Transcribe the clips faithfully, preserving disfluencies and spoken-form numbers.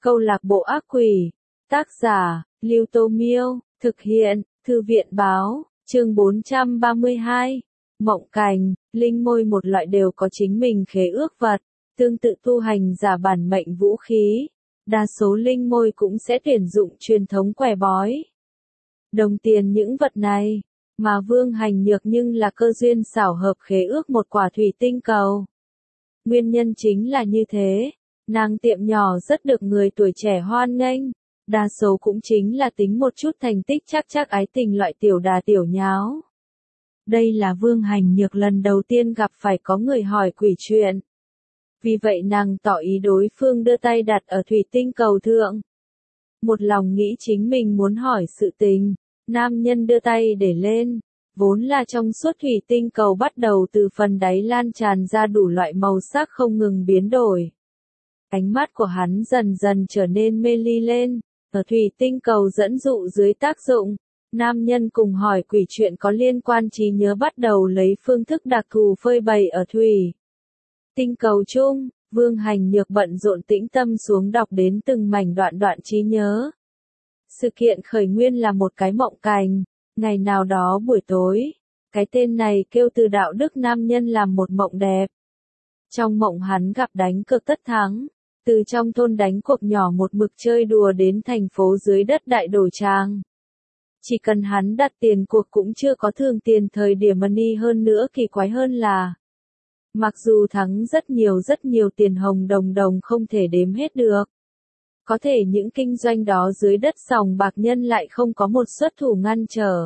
Câu lạc bộ ác quỷ. Tác giả, Lưu Tô Miêu. Thực hiện, Thư viện Báo. Chương bốn trăm ba mươi hai. Mộng cảnh. Linh môi một loại đều có chính mình khế ước vật. Tương tự tu hành giả bản mệnh vũ khí. Đa số linh môi cũng sẽ tuyển dụng truyền thống quẻ bói. Đồng tiền những vật này. Mà Vương Hành Nhược nhưng là cơ duyên xảo hợp khế ước một quả thủy tinh cầu. Nguyên nhân chính là như thế. Nàng tiệm nhỏ rất được người tuổi trẻ hoan nghênh. Đa số cũng chính là tính một chút thành tích chắc chắc ái tình loại tiểu đà tiểu nháo. Đây là Vương Hành Nhược lần đầu tiên gặp phải có người hỏi quỷ chuyện. Vì vậy nàng tỏ ý đối phương đưa tay đặt ở thủy tinh cầu thượng. Một lòng nghĩ chính mình muốn hỏi sự tình. Nam nhân đưa tay để lên. Vốn là trong suốt thủy tinh cầu bắt đầu từ phần đáy lan tràn ra đủ loại màu sắc không ngừng biến đổi. Ánh mắt của hắn dần dần trở nên mê ly lên. Ở thủy tinh cầu dẫn dụ dưới tác dụng, nam nhân cùng hỏi quỷ chuyện có liên quan trí nhớ bắt đầu lấy phương thức đặc thù phơi bày ở thủy tinh cầu chung. Vương Hành Nhược bận rộn tĩnh tâm xuống đọc đến từng mảnh đoạn đoạn trí nhớ. Sự kiện khởi nguyên là một cái mộng cảnh. Ngày nào đó buổi tối, cái tên này kêu Từ Đạo Đức nam nhân làm một mộng đẹp. Trong mộng hắn gặp đánh cược tất thắng. Từ trong thôn đánh cuộc nhỏ một mực chơi đùa đến thành phố dưới đất đại đổi tràng. Chỉ cần hắn đặt tiền cuộc cũng chưa có thường tiền thời điểm money hơn nữa, kỳ quái hơn là mặc dù thắng rất nhiều rất nhiều tiền hồng đồng đồng không thể đếm hết được. Có thể những kinh doanh đó dưới đất sòng bạc nhân lại không có một xuất thủ ngăn trở.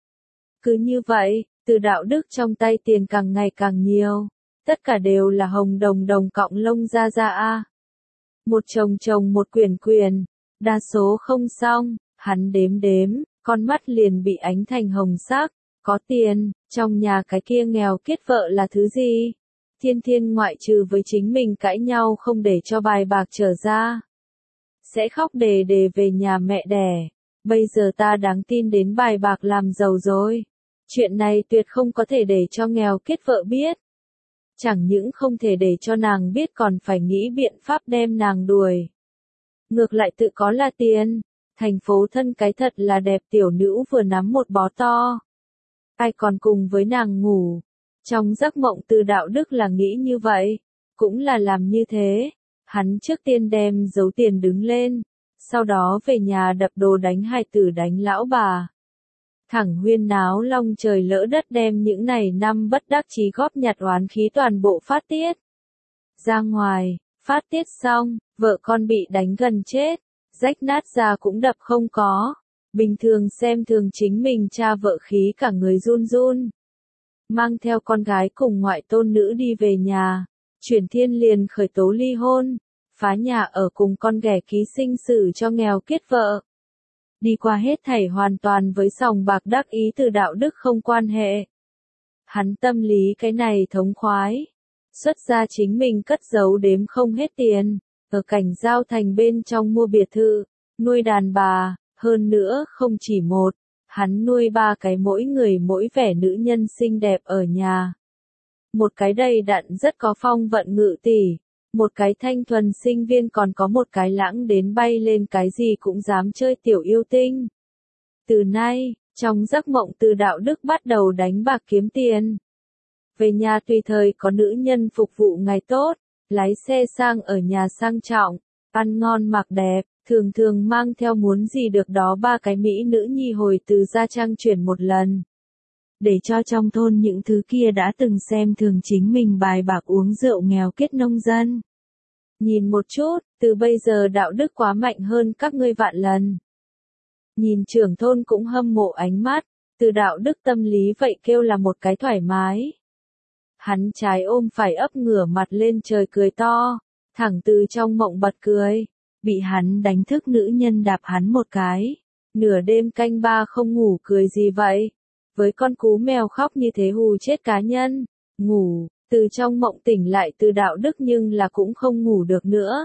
Cứ như vậy, Từ Đạo Đức trong tay tiền càng ngày càng nhiều. Tất cả đều là hồng đồng đồng cọng lông ra ra a. Một chồng chồng một quyển quyển, đa số không xong, hắn đếm đếm, con mắt liền bị ánh thành hồng sắc. Có tiền, trong nhà cái kia nghèo kiết vợ là thứ gì? Thiên Thiên ngoại trừ với chính mình cãi nhau không để cho bài bạc trở ra. Sẽ khóc đề đề về nhà mẹ đẻ. Bây giờ ta đáng tin đến bài bạc làm giàu rồi. Chuyện này tuyệt không có thể để cho nghèo kiết vợ biết. Chẳng những không thể để cho nàng biết còn phải nghĩ biện pháp đem nàng đuổi. Ngược lại tự có là tiền. Thành phố thân cái thật là đẹp tiểu nữ vừa nắm một bó to. Ai còn cùng với nàng ngủ. Trong giấc mộng Từ Đạo Đức là nghĩ như vậy. Cũng là làm như thế. Hắn trước tiên đem giấu tiền đứng lên. Sau đó về nhà đập đồ đánh hài tử đánh lão bà. Thẳng huyên náo long trời lỡ đất đem những này năm bất đắc chí góp nhặt oán khí toàn bộ phát tiết. Ra ngoài, phát tiết xong, vợ con bị đánh gần chết, rách nát ra cũng đập không có. Bình thường xem thường chính mình cha vợ khí cả người run run. Mang theo con gái cùng ngoại tôn nữ đi về nhà, Chuyển Thiên liền khởi tố ly hôn, phá nhà ở cùng con ghẻ ký sinh xử cho nghèo kiết vợ. Đi qua hết thảy hoàn toàn với sòng bạc đắc ý Từ Đạo Đức không quan hệ. Hắn tâm lý cái này thống khoái. Xuất ra chính mình cất giấu đếm không hết tiền. Ở cảnh giao thành bên trong mua biệt thự, nuôi đàn bà, hơn nữa không chỉ một. Hắn nuôi ba cái mỗi người mỗi vẻ nữ nhân xinh đẹp ở nhà. Một cái đầy đặn rất có phong vận ngự tỷ. Một cái thanh thuần sinh viên, còn có một cái lãng đến bay lên cái gì cũng dám chơi tiểu yêu tinh. Từ nay, trong giấc mộng Từ Đạo Đức bắt đầu đánh bạc kiếm tiền. Về nhà tùy thời có nữ nhân phục vụ ngày tốt, lái xe sang ở nhà sang trọng, ăn ngon mặc đẹp, thường thường mang theo muốn gì được đó ba cái mỹ nữ nhi hồi từ Gia Trang chuyển một lần. Để cho trong thôn những thứ kia đã từng xem thường chính mình bài bạc uống rượu nghèo kiết nông dân. Nhìn một chút, từ bây giờ đạo đức quá mạnh hơn các ngươi vạn lần. Nhìn trưởng thôn cũng hâm mộ ánh mắt, Từ Đạo Đức tâm lý vậy kêu là một cái thoải mái. Hắn trái ôm phải ấp ngửa mặt lên trời cười to, thẳng từ trong mộng bật cười, bị hắn đánh thức nữ nhân đạp hắn một cái. Nửa đêm canh ba không ngủ cười gì vậy? Với con cú mèo khóc như thế hù chết cá nhân. Ngủ, từ trong mộng tỉnh lại Từ Đạo Đức nhưng là cũng không ngủ được nữa.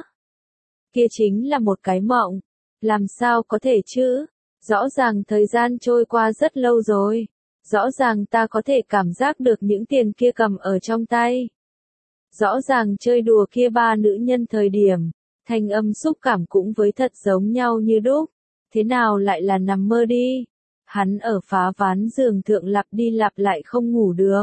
Kia chính là một cái mộng. Làm sao có thể chứ? Rõ ràng thời gian trôi qua rất lâu rồi. Rõ ràng ta có thể cảm giác được những tiền kia cầm ở trong tay. Rõ ràng chơi đùa kia ba nữ nhân thời điểm, Thanh âm xúc cảm cũng với thật giống nhau như đúc. Thế nào lại là nằm mơ đi? Hắn ở phá ván giường thượng lặp đi lặp lại không ngủ được.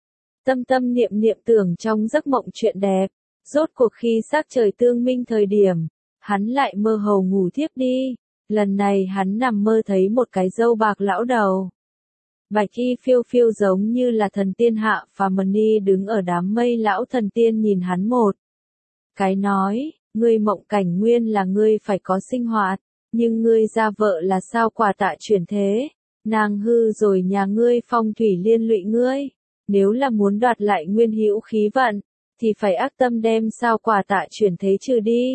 Tâm tâm niệm niệm tưởng trong giấc mộng chuyện đẹp. Rốt cuộc khi sắc trời tương minh thời điểm, hắn lại mơ hồ ngủ thiếp đi. Lần này hắn nằm mơ thấy một cái râu bạc lão đầu. Bạch y phiêu phiêu giống như là thần tiên hạ phàm mani đứng ở đám mây, lão thần tiên nhìn hắn một cái nói, ngươi mộng cảnh nguyên là ngươi phải có sinh hoạt, nhưng ngươi ra vợ là sao quả tạ chuyển thế, nàng hư rồi nhà ngươi phong thủy liên lụy ngươi, nếu là muốn đoạt lại nguyên hữu khí vận, thì phải ác tâm đem sao quả tạ chuyển thế trừ đi.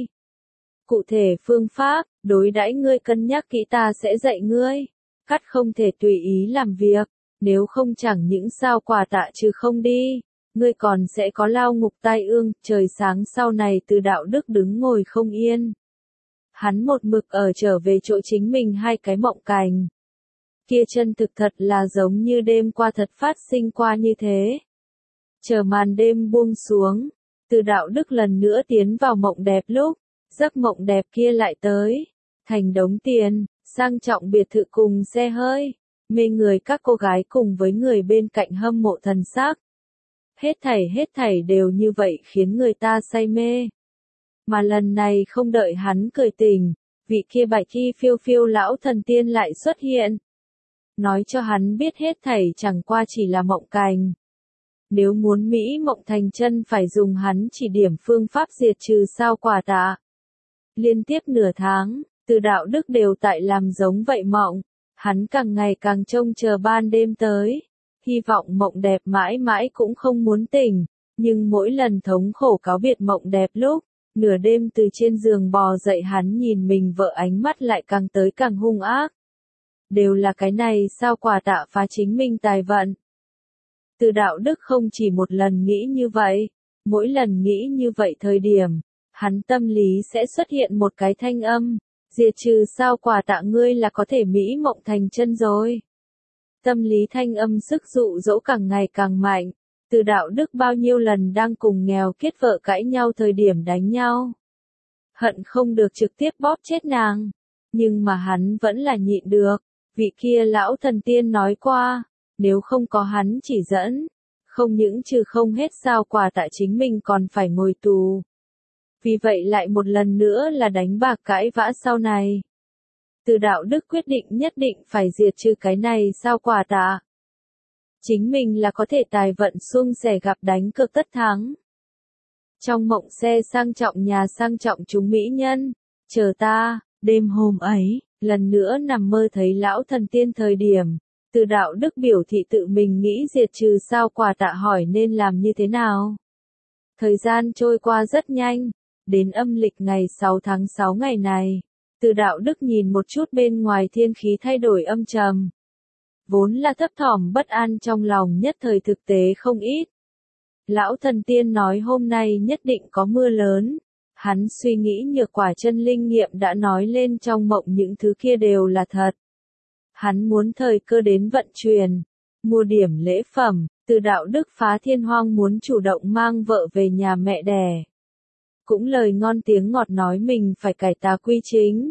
Cụ thể phương pháp, đối đãi ngươi cân nhắc kỹ ta sẽ dạy ngươi, cắt không thể tùy ý làm việc, nếu không chẳng những sao quả tạ trừ không đi, ngươi còn sẽ có lao ngục tai ương, trời sáng sau này Từ Đạo Đức đứng ngồi không yên. Hắn một mực ở trở về chỗ chính mình hai cái mộng cảnh. Kia chân thực thật là giống như đêm qua thật phát sinh qua như thế. Chờ màn đêm buông xuống, Từ Đạo Đức lần nữa tiến vào mộng đẹp lúc, giấc mộng đẹp kia lại tới, thành đống tiền, sang trọng biệt thự cùng xe hơi, mê người các cô gái cùng với người bên cạnh hâm mộ thần sắc. Hết thảy hết thảy đều như vậy khiến người ta say mê. Mà lần này không đợi hắn cười tỉnh, vị kia bạch y phiêu phiêu lão thần tiên lại xuất hiện. Nói cho hắn biết hết thảy chẳng qua chỉ là mộng cảnh. Nếu muốn Mỹ mộng thành chân phải dùng hắn chỉ điểm phương pháp diệt trừ sao quả tạ. Liên tiếp nửa tháng, Từ Đạo Đức đều tại làm giống vậy mộng, hắn càng ngày càng trông chờ ban đêm tới, hy vọng mộng đẹp mãi mãi cũng không muốn tỉnh, nhưng mỗi lần thống khổ cáo biệt mộng đẹp lúc, nửa đêm từ trên giường bò dậy hắn nhìn mình vợ ánh mắt lại càng tới càng hung ác. Đều là cái này sao quả tạ phá chính mình tài vận. Từ Đạo Đức không chỉ một lần nghĩ như vậy, mỗi lần nghĩ như vậy thời điểm, hắn tâm lý sẽ xuất hiện một cái thanh âm, diệt trừ sao quả tạ ngươi là có thể Mỹ mộng thành chân rồi. Tâm lý thanh âm sức dụ dỗ càng ngày càng mạnh, Từ Đạo Đức bao nhiêu lần đang cùng nghèo kiết vợ cãi nhau thời điểm đánh nhau. Hận không được trực tiếp bóp chết nàng, nhưng mà hắn vẫn là nhịn được, vị kia lão thần tiên nói qua, nếu không có hắn chỉ dẫn, không những trừ không hết sao quả tạ chính mình còn phải ngồi tù. Vì vậy lại một lần nữa là đánh bạc cãi vã sau này. Từ Đạo Đức quyết định nhất định phải diệt trừ cái này sao quả tạ. Chính mình là có thể tài vận suông sẻ gặp đánh cược tất thắng. Trong mộng xe sang trọng nhà sang trọng chúng mỹ nhân, chờ ta, đêm hôm ấy, lần nữa nằm mơ thấy lão thần tiên thời điểm, Từ Đạo Đức biểu thị tự mình nghĩ diệt trừ sao quả tạ hỏi nên làm như thế nào. Thời gian trôi qua rất nhanh, đến âm lịch ngày sáu tháng sáu ngày này, Từ Đạo Đức nhìn một chút bên ngoài thiên khí thay đổi âm trầm. Vốn là thấp thỏm bất an trong lòng nhất thời thực tế không ít. Lão thần tiên nói hôm nay nhất định có mưa lớn. Hắn suy nghĩ nhược quả chân linh nghiệm đã nói lên trong mộng những thứ kia đều là thật. Hắn muốn thời cơ đến vận chuyển, mua điểm lễ phẩm, Từ Đạo Đức phá thiên hoang muốn chủ động mang vợ về nhà mẹ đẻ. Cũng lời ngon tiếng ngọt nói mình phải cải tà quy chính.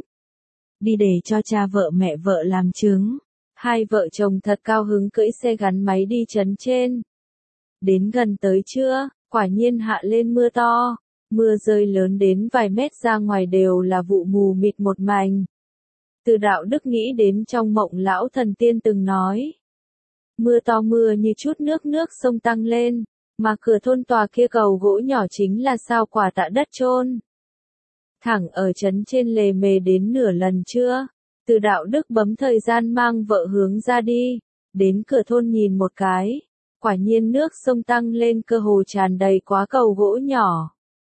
Đi để cho cha vợ mẹ vợ làm chứng. Hai vợ chồng thật cao hứng cưỡi xe gắn máy đi trấn trên. Đến gần tới trưa, quả nhiên hạ lên mưa to. Mưa rơi lớn đến vài mét ra ngoài đều là vụ mù mịt một mảnh. Từ Đạo Đức nghĩ đến trong mộng lão thần tiên từng nói. Mưa to mưa như chút nước nước sông tăng lên, mà cửa thôn tòa kia cầu gỗ nhỏ chính là sao quả tạ đất chôn. Thẳng ở trấn trên lề mề đến nửa lần trưa, Từ Đạo Đức bấm thời gian mang vợ hướng ra đi, đến cửa thôn nhìn một cái, quả nhiên nước sông tăng lên cơ hồ tràn đầy quá cầu gỗ nhỏ.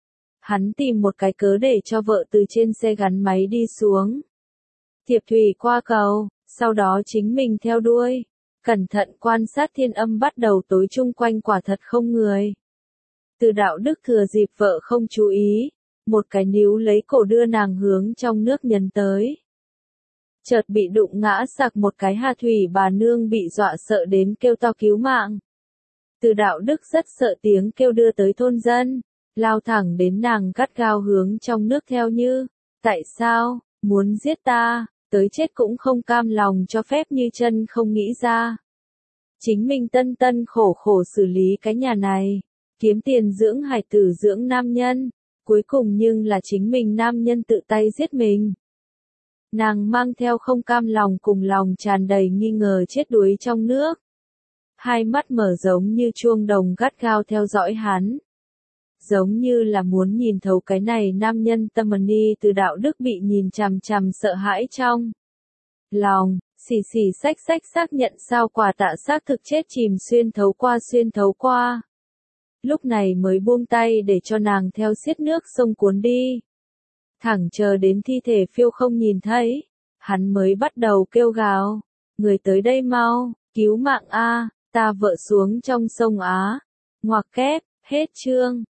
Hắn tìm một cái cớ để cho vợ từ trên xe gắn máy đi xuống. Thiệp thủy qua cầu, sau đó chính mình theo đuôi. Cẩn thận quan sát thiên âm bắt đầu tối chung quanh quả thật không người. Từ Đạo Đức thừa dịp vợ không chú ý, một cái níu lấy cổ đưa nàng hướng trong nước nhấn tới. Chợt bị đụng ngã sặc một cái Hà Thủy bà nương bị dọa sợ đến kêu to cứu mạng. Từ Đạo Đức rất sợ tiếng kêu đưa tới thôn dân, lao thẳng đến nàng gắt gao hướng trong nước theo như, tại sao, muốn giết ta, tới chết cũng không cam lòng cho phép Như Chân không nghĩ ra. Chính mình tân tân khổ khổ xử lý cái nhà này, kiếm tiền dưỡng hải tử dưỡng nam nhân, cuối cùng nhưng là chính mình nam nhân tự tay giết mình. Nàng mang theo không cam lòng cùng lòng tràn đầy nghi ngờ chết đuối trong nước. Hai mắt mở giống như chuông đồng gắt gao theo dõi hắn. Giống như là muốn nhìn thấu cái này nam nhân tâm ni từ đạo đức bị nhìn chằm chằm sợ hãi trong lòng, xì xì xách xách xác nhận sao quả tạ xác thực chết chìm xuyên thấu qua xuyên thấu qua. Lúc này mới buông tay để cho nàng theo xiết nước sông cuốn đi. Thẳng chờ đến thi thể phiêu không nhìn thấy, hắn mới bắt đầu kêu gào, người tới đây mau, cứu mạng a, ta vợ xuống trong sông á. Ngoặc kép, hết chương.